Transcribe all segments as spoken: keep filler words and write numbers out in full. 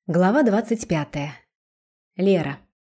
Глава двадцать пятая. Лера.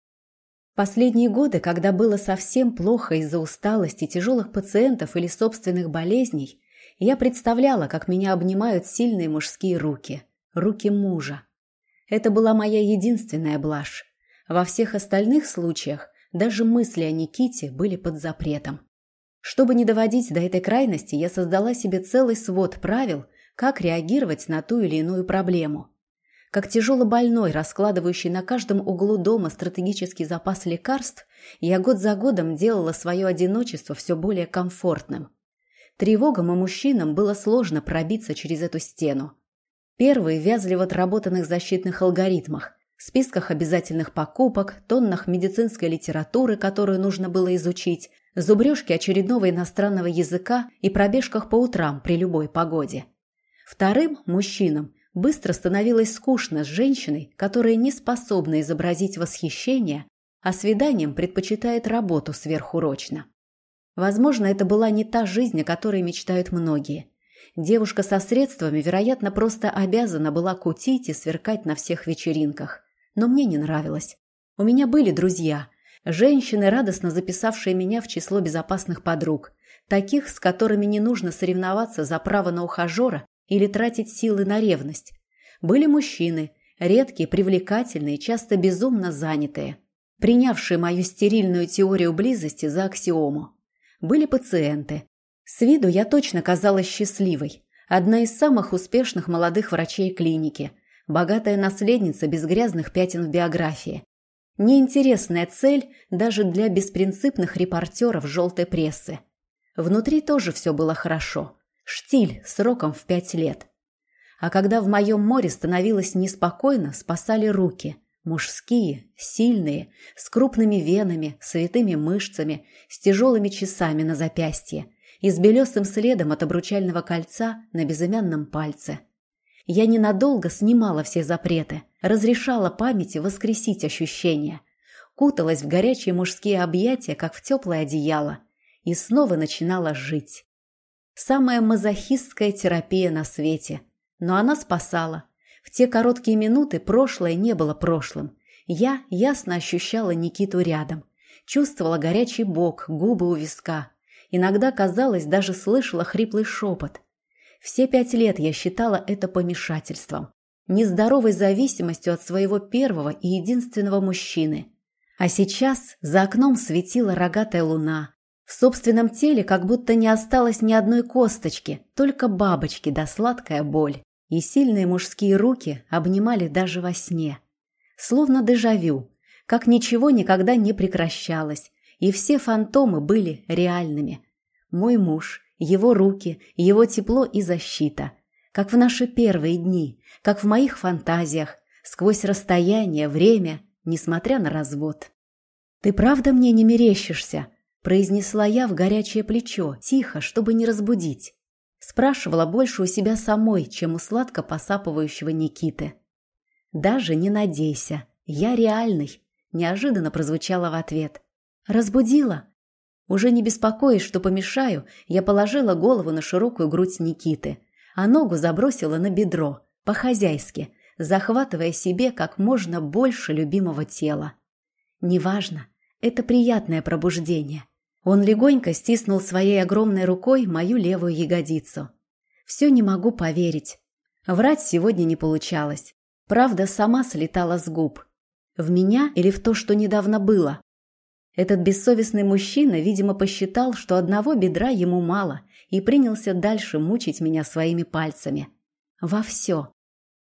Последние годы, когда было совсем плохо из-за усталости, тяжелых пациентов или собственных болезней, я представляла, как меня обнимают сильные мужские руки. Руки мужа. Это была моя единственная блажь. Во всех остальных случаях даже мысли о Никите были под запретом. Чтобы не доводить до этой крайности, я создала себе целый свод правил, как реагировать на ту или иную проблему. Как тяжело больной, раскладывающий на каждом углу дома стратегический запас лекарств, я год за годом делала свое одиночество все более комфортным. Тревогам и мужчинам было сложно пробиться через эту стену. Первые вязли в отработанных защитных алгоритмах, списках обязательных покупок, тоннах медицинской литературы, которую нужно было изучить, зубрежке очередного иностранного языка и пробежках по утрам при любой погоде. Вторым, мужчинам, быстро становилось скучно с женщиной, которая не способна изобразить восхищение, а свиданием предпочитает работу сверхурочно. Возможно, это была не та жизнь, о которой мечтают многие. Девушка со средствами, вероятно, просто обязана была кутить и сверкать на всех вечеринках. Но мне не нравилось. У меня были друзья, женщины, радостно записавшие меня в число безопасных подруг, таких, с которыми не нужно соревноваться за право на ухажера или тратить силы на ревность. Были мужчины, редкие, привлекательные, часто безумно занятые, принявшие мою стерильную теорию близости за аксиому. Были пациенты. С виду я точно казалась счастливой. Одна из самых успешных молодых врачей клиники, богатая наследница без грязных пятен в биографии. Неинтересная цель даже для беспринципных репортеров желтой прессы. Внутри тоже все было хорошо. Штиль сроком в пять лет. А когда в моем море становилось неспокойно, спасали руки. Мужские, сильные, с крупными венами, с витыми мышцами, с тяжелыми часами на запястье и с белесым следом от обручального кольца на безымянном пальце. Я ненадолго снимала все запреты, разрешала памяти воскресить ощущения, куталась в горячие мужские объятия, как в теплое одеяло, и снова начинала жить. Самая мазохистская терапия на свете. Но она спасала. В те короткие минуты прошлое не было прошлым. Я ясно ощущала Никиту рядом. Чувствовала горячий бок, губы у виска. Иногда, казалось, даже слышала хриплый шепот. Все пять лет я считала это помешательством. Нездоровой зависимостью от своего первого и единственного мужчины. А сейчас за окном светила рогатая луна. В собственном теле как будто не осталось ни одной косточки, только бабочки да сладкая боль. И сильные мужские руки обнимали даже во сне. Словно дежавю, как ничего никогда не прекращалось, и все фантомы были реальными. Мой муж, его руки, его тепло и защита. Как в наши первые дни, как в моих фантазиях, сквозь расстояние, время, несмотря на развод. «Ты правда мне не мерещишься?» произнесла я в горячее плечо, тихо, чтобы не разбудить. Спрашивала больше у себя самой, чем у сладко посапывающего Никиты. «Даже не надейся, я реальный», – неожиданно прозвучало в ответ. «Разбудила?» Уже не беспокоясь, что помешаю, я положила голову на широкую грудь Никиты, а ногу забросила на бедро, по-хозяйски, захватывая себе как можно больше любимого тела. «Неважно, это приятное пробуждение». Он легонько стиснул своей огромной рукой мою левую ягодицу. Все не могу поверить. Врать сегодня не получалось. Правда сама слетала с губ. В меня или в то, что недавно было? Этот бессовестный мужчина, видимо, посчитал, что одного бедра ему мало, и принялся дальше мучить меня своими пальцами. Во все.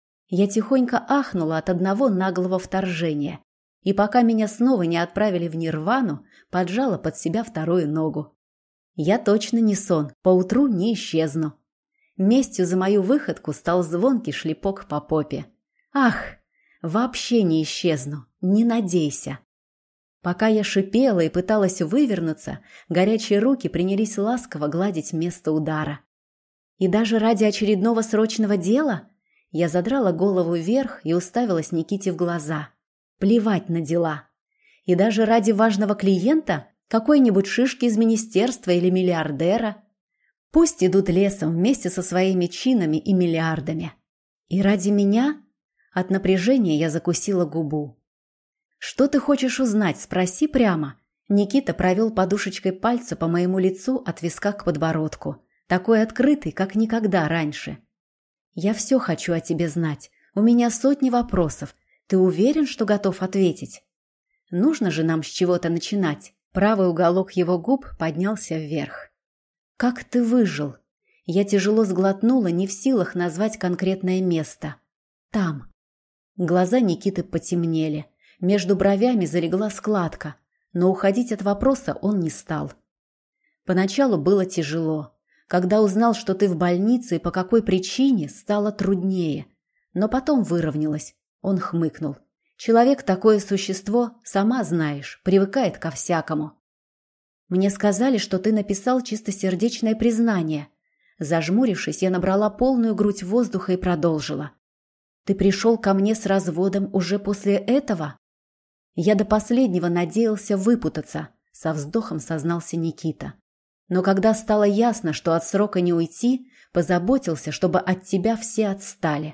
Я тихонько ахнула от одного наглого вторжения. И пока меня снова не отправили в нирвану, поджала под себя вторую ногу. Я точно не сон, поутру не исчезну. Местью за мою выходку стал звонкий шлепок по попе. Ах, вообще не исчезну, не надейся. Пока я шипела и пыталась вывернуться, горячие руки принялись ласково гладить место удара. И даже ради очередного срочного дела я задрала голову вверх и уставилась Никите в глаза. Плевать на дела. И даже ради важного клиента, какой-нибудь шишки из министерства или миллиардера, пусть идут лесом вместе со своими чинами и миллиардами. И ради меня? От напряжения я закусила губу. «Что ты хочешь узнать? Спроси прямо». Никита провел подушечкой пальца по моему лицу от виска к подбородку, такой открытый, как никогда раньше. «Я все хочу о тебе знать. У меня сотни вопросов. Ты уверен, что готов ответить?» «Нужно же нам с чего-то начинать». Правый уголок его губ поднялся вверх. «Как ты выжил?» Я тяжело сглотнула, не в силах назвать конкретное место. «Там». Глаза Никиты потемнели. Между бровями залегла складка, но уходить от вопроса он не стал. Поначалу было тяжело. Когда узнал, что ты в больнице и по какой причине, стало труднее. Но потом выровнялось. Он хмыкнул. Человек такое существо, сама знаешь, привыкает ко всякому. Мне сказали, что ты написал чистосердечное признание. Зажмурившись, я набрала полную грудь воздуха и продолжила. Ты пришел ко мне с разводом уже после этого? Я до последнего надеялся выпутаться, со вздохом сознался Никита. Но когда стало ясно, что от срока не уйти, позаботился, чтобы от тебя все отстали.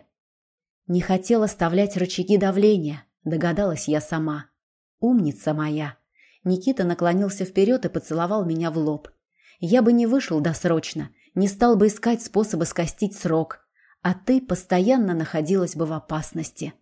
Не хотел оставлять рычаги давления, догадалась я сама. Умница моя. Никита наклонился вперед и поцеловал меня в лоб. Я бы не вышел досрочно, не стал бы искать способы скостить срок, а ты постоянно находилась бы в опасности.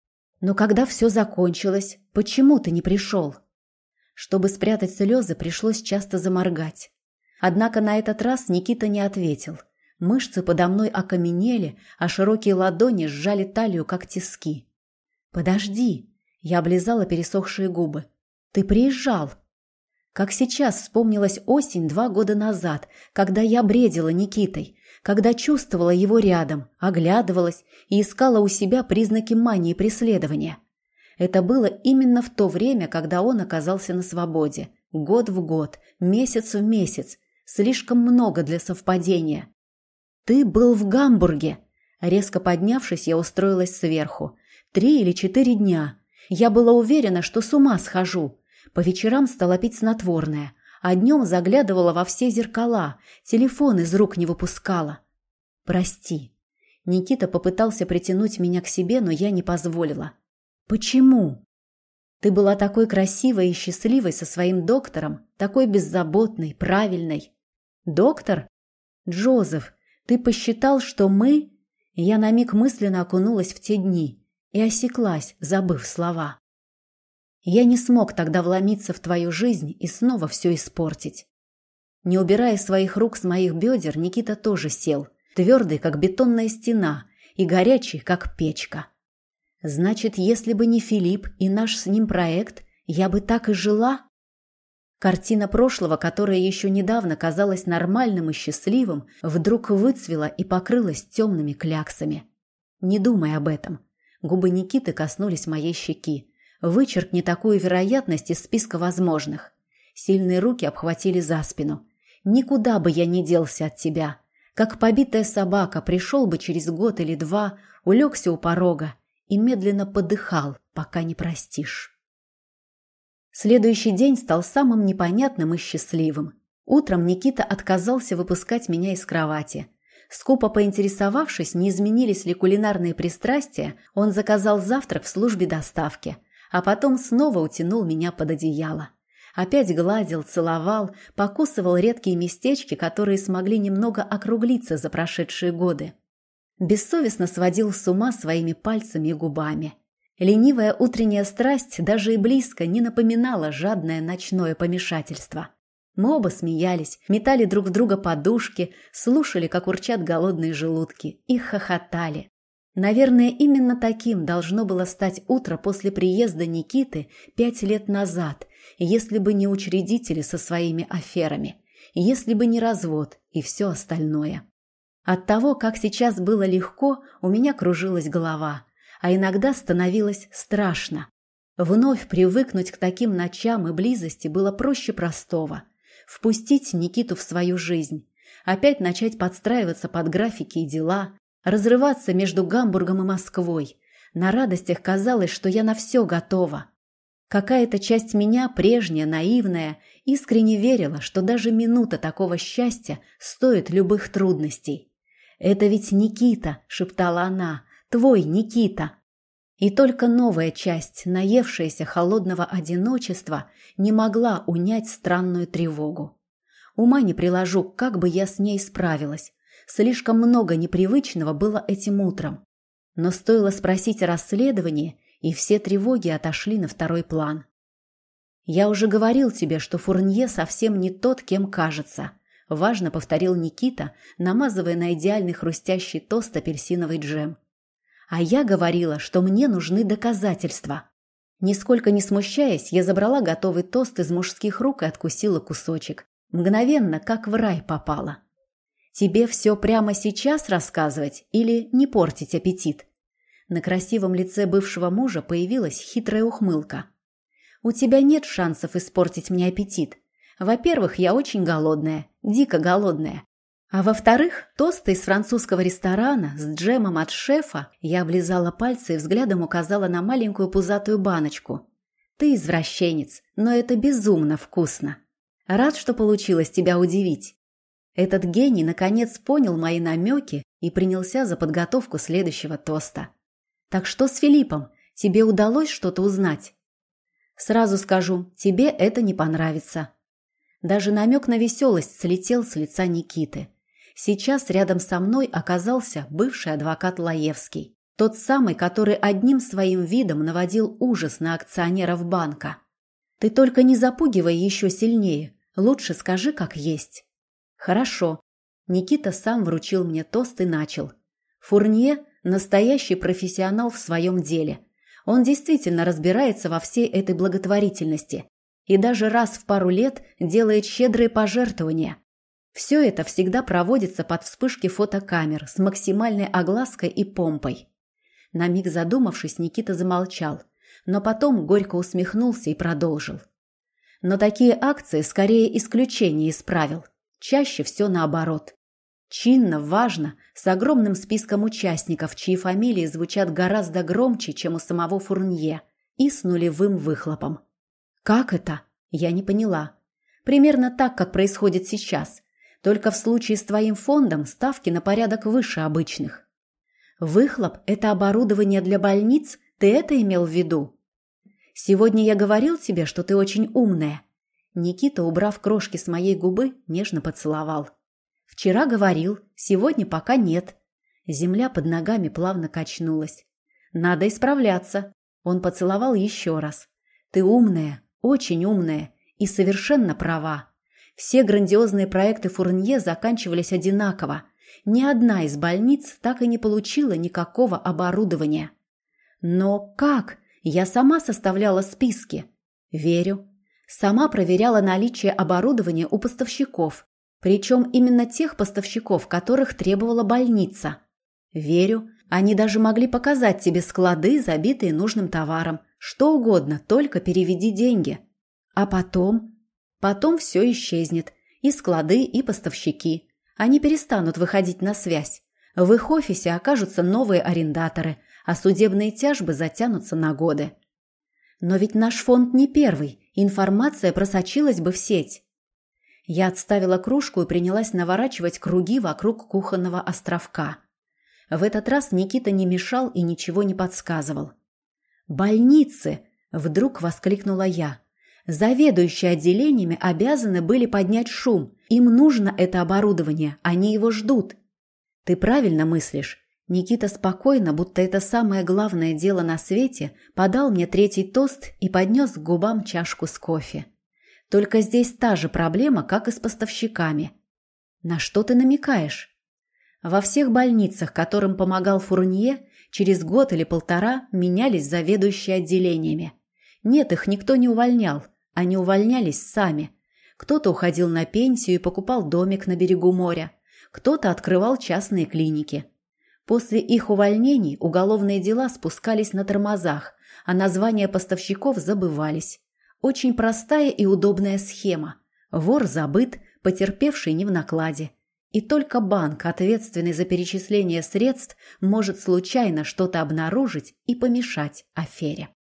Но когда все закончилось, почему ты не пришел? Чтобы спрятать слезы, пришлось часто заморгать. Однако на этот раз Никита не ответил. Мышцы подо мной окаменели, а широкие ладони сжали талию, как тиски. «Подожди!» – я облизала пересохшие губы. «Ты приезжал!» Как сейчас вспомнилась осень два года назад, когда я бредила Никитой, когда чувствовала его рядом, оглядывалась и искала у себя признаки мании преследования. Это было именно в то время, когда он оказался на свободе. Год в год, месяц в месяц. Слишком много для совпадения. «Ты был в Гамбурге!» Резко поднявшись, я устроилась сверху. Три или четыре дня. Я была уверена, что с ума схожу. По вечерам стала пить снотворное, а днем заглядывала во все зеркала, телефон из рук не выпускала. «Прости». Никита попытался притянуть меня к себе, но я не позволила. «Почему?» «Ты была такой красивой и счастливой со своим доктором, такой беззаботной, правильной». «Доктор? Джозеф, ты посчитал, что мы...» Я на миг мысленно окунулась в те дни и осеклась, забыв слова. «Я не смог тогда вломиться в твою жизнь и снова все испортить». Не убирая своих рук с моих бедер, Никита тоже сел, твердый, как бетонная стена, и горячий, как печка. «Значит, если бы не Филипп и наш с ним проект, я бы так и жила?» Картина прошлого, которая еще недавно казалась нормальным и счастливым, вдруг выцвела и покрылась темными кляксами. «Не думай об этом». Губы Никиты коснулись моей щеки. «Вычеркни такую вероятность из списка возможных». Сильные руки обхватили за спину. «Никуда бы я не делся от тебя. Как побитая собака, пришел бы через год или два, улегся у порога и медленно подыхал, пока не простишь». Следующий день стал самым непонятным и счастливым. Утром Никита отказался выпускать меня из кровати. Скупо поинтересовавшись, не изменились ли кулинарные пристрастия, он заказал завтрак в службе доставки, а потом снова утянул меня под одеяло. Опять гладил, целовал, покусывал редкие местечки, которые смогли немного округлиться за прошедшие годы. Бессовестно сводил с ума своими пальцами и губами. Ленивая утренняя страсть даже и близко не напоминала жадное ночное помешательство. Мы оба смеялись, метали друг в друга подушки, слушали, как урчат голодные желудки, и хохотали. Наверное, именно таким должно было стать утро после приезда Никиты пять лет назад, если бы не учредители со своими аферами, если бы не развод и все остальное. От того, как сейчас было легко, у меня кружилась голова, а иногда становилось страшно. Вновь привыкнуть к таким ночам и близости было проще простого. Впустить Никиту в свою жизнь, опять начать подстраиваться под графики и дела, разрываться между Гамбургом и Москвой. На радостях казалось, что я на все готова. Какая-то часть меня, прежняя, наивная, искренне верила, что даже минута такого счастья стоит любых трудностей. «Это ведь Никита», — шептала она, — «твой Никита». И только новая часть, наевшаяся холодного одиночества, не могла унять странную тревогу. Ума не приложу, как бы я с ней справилась. Слишком много непривычного было этим утром. Но стоило спросить о расследовании, и все тревоги отошли на второй план. «Я уже говорил тебе, что Фурнье совсем не тот, кем кажется», – важно повторил Никита, намазывая на идеальный хрустящий тост апельсиновый джем. «А я говорила, что мне нужны доказательства». Нисколько не смущаясь, я забрала готовый тост из мужских рук и откусила кусочек. Мгновенно, как в рай попала. «Тебе все прямо сейчас рассказывать или не портить аппетит?» На красивом лице бывшего мужа появилась хитрая ухмылка. «У тебя нет шансов испортить мне аппетит. Во-первых, я очень голодная, дико голодная. А во-вторых, тосты из французского ресторана с джемом от шефа я облизала пальцы и взглядом указала на маленькую пузатую баночку. Ты извращенец, но это безумно вкусно. Рад, что получилось тебя удивить». Этот гений наконец понял мои намеки и принялся за подготовку следующего тоста. «Так что с Филиппом? Тебе удалось что-то узнать?» «Сразу скажу, тебе это не понравится». Даже намек на веселость слетел с лица Никиты. Сейчас рядом со мной оказался бывший адвокат Лаевский. Тот самый, который одним своим видом наводил ужас на акционеров банка. «Ты только не запугивай еще сильнее. Лучше скажи, как есть». «Хорошо». Никита сам вручил мне тост и начал. «Фурнье – настоящий профессионал в своем деле. Он действительно разбирается во всей этой благотворительности и даже раз в пару лет делает щедрые пожертвования. Все это всегда проводится под вспышки фотокамер с максимальной оглаской и помпой». На миг задумавшись, Никита замолчал, но потом горько усмехнулся и продолжил. «Но такие акции скорее исключение из правил. Чаще все наоборот. Чинно, важно, с огромным списком участников, чьи фамилии звучат гораздо громче, чем у самого Фурнье, и с нулевым выхлопом». «Как это?» Я не поняла. «Примерно так, как происходит сейчас. Только в случае с твоим фондом ставки на порядок выше обычных». «Выхлоп – это оборудование для больниц? Ты это имел в виду?» «Сегодня я говорил тебе, что ты очень умная». Никита, убрав крошки с моей губы, нежно поцеловал. «Вчера говорил, сегодня пока нет». Земля под ногами плавно качнулась. «Надо исправляться». Он поцеловал еще раз. «Ты умная, очень умная и совершенно права. Все грандиозные проекты Фурнье заканчивались одинаково. Ни одна из больниц так и не получила никакого оборудования». «Но как? Я сама составляла списки». «Верю. Сама проверяла наличие оборудования у поставщиков, причем именно тех поставщиков, которых требовала больница». «Верю. Они даже могли показать тебе склады, забитые нужным товаром. Что угодно, только переведи деньги». «А потом?» «Потом все исчезнет. И склады, и поставщики. Они перестанут выходить на связь. В их офисе окажутся новые арендаторы, а судебные тяжбы затянутся на годы». «Но ведь наш фонд не первый. Информация просочилась бы в сеть». Я отставила кружку и принялась наворачивать круги вокруг кухонного островка. В этот раз Никита не мешал и ничего не подсказывал. «Больницы!» – вдруг воскликнула я. «Заведующие отделениями обязаны были поднять шум. Им нужно это оборудование, они его ждут». «Ты правильно мыслишь». Никита спокойно, будто это самое главное дело на свете, подал мне третий тост и поднес к губам чашку с кофе. «Только здесь та же проблема, как и с поставщиками». «На что ты намекаешь?» Во всех больницах, которым помогал Фурнье, через год или полтора менялись заведующие отделениями. Нет, их никто не увольнял, они увольнялись сами. Кто-то уходил на пенсию и покупал домик на берегу моря, кто-то открывал частные клиники. После их увольнений уголовные дела спускались на тормозах, а названия поставщиков забывались. Очень простая и удобная схема. Вор забыт, потерпевший не в накладе. И только банк, ответственный за перечисление средств, может случайно что-то обнаружить и помешать афере.